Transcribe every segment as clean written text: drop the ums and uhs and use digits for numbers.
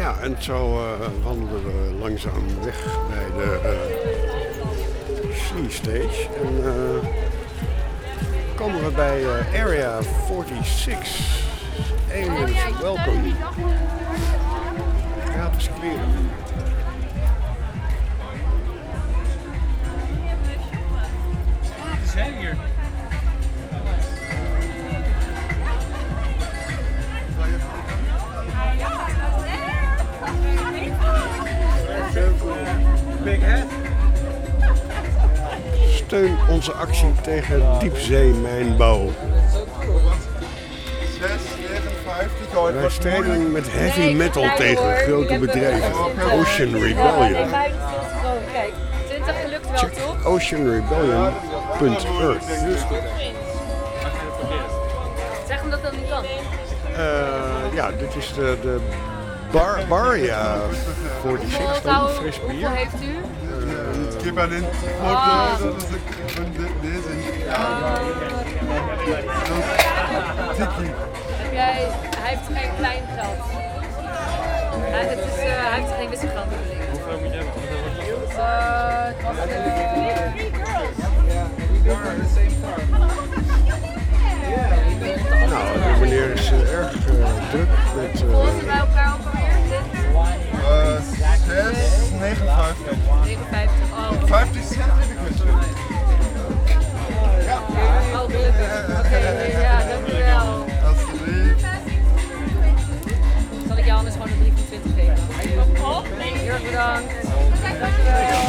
Ja, en zo wandelen we langzaam weg bij de Sea Stage. En komen we bij Area 46. Aliens, welkom. Gratis kleren. Ze zijn hier. Big head. Steun onze actie tegen diepzeemijnbouw. 6,59. Wij strijden met heavy metal tegen grote bedrijven. Ocean Rebellion. Kijk, 20 gelukt wel, Check toch? oceanrebellion.earth. Zeg hem dat dat niet kan. Ja, dit is de Baria 46, dan fris bier. Hoeveel heeft u? Ik heb alleen dat is deze. Tikkie. Hij heeft geen klein geld. Hij heeft geen wisselgeld. Hoeveel moet je hebben? Nou, de meneer is erg druk met... Hoeveel bij elkaar ook alweer? 6,59. 59. Oh, 50 cent heb ik met oh gelukkig. Oké, ja, dankjewel. Alsjeblieft. Zal ik jou anders gewoon een 23 geven? Heel erg bedankt. Dankjewel.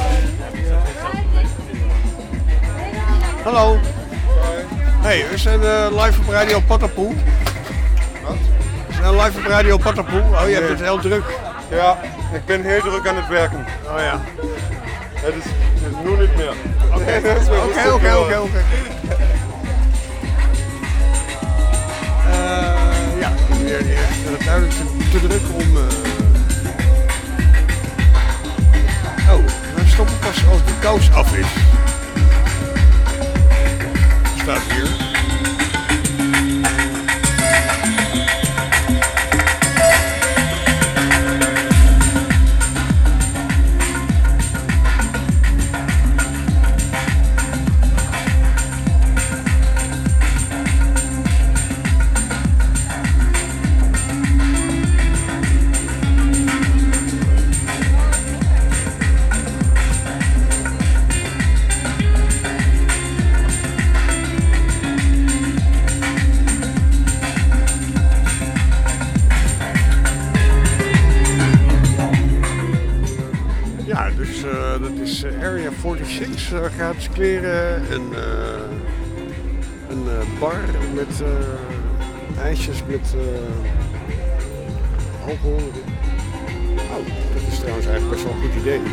Hallo. Hey, we zijn live op Radio Patapoe. Wat? We zijn live op Radio Patapoe. Oh, je hebt het heel druk. Ja, ik ben heel druk aan het werken. Oh ja. Het is nu niet meer. Oké. Ja, de meneer is duidelijk te druk om... Oh, we stoppen pas als de kous af is. Staat hier. Dat is Area 46, gratis kleren, een bar met ijsjes met alcohol. Oh, dat is trouwens eigenlijk best wel een goed idee.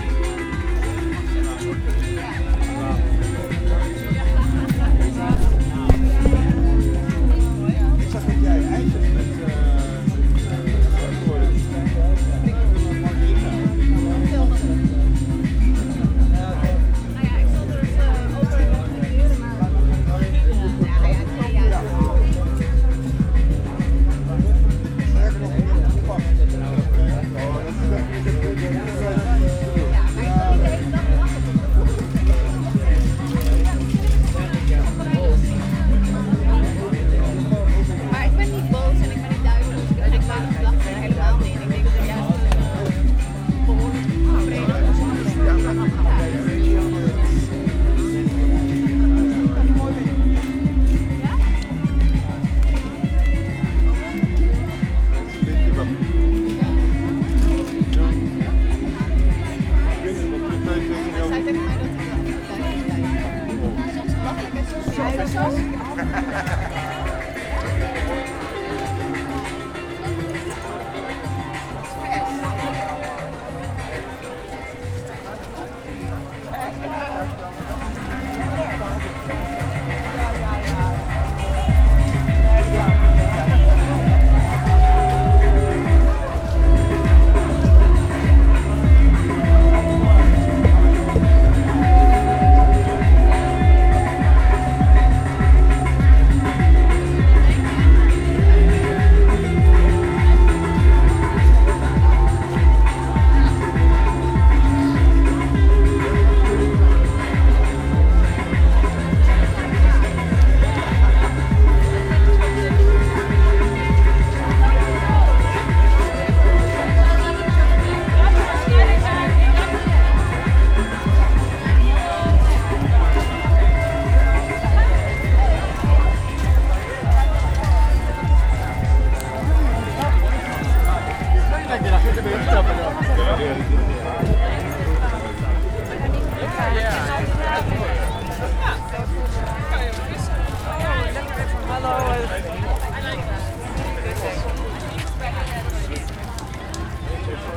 Ik zag dat jij ijsjes met...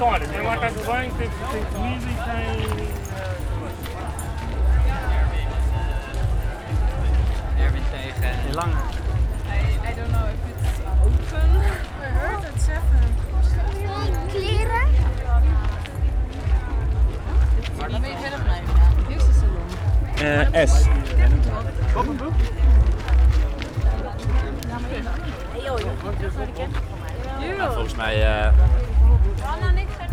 started. And like I was saying, it's really changed. Erwin tegen Lange. I don't know if it's open. I heard at 7. Kleren? Maar dan ben je verder blijven. Dit is de salon. S. Wat een boek? Volgens mij... Anna, niks.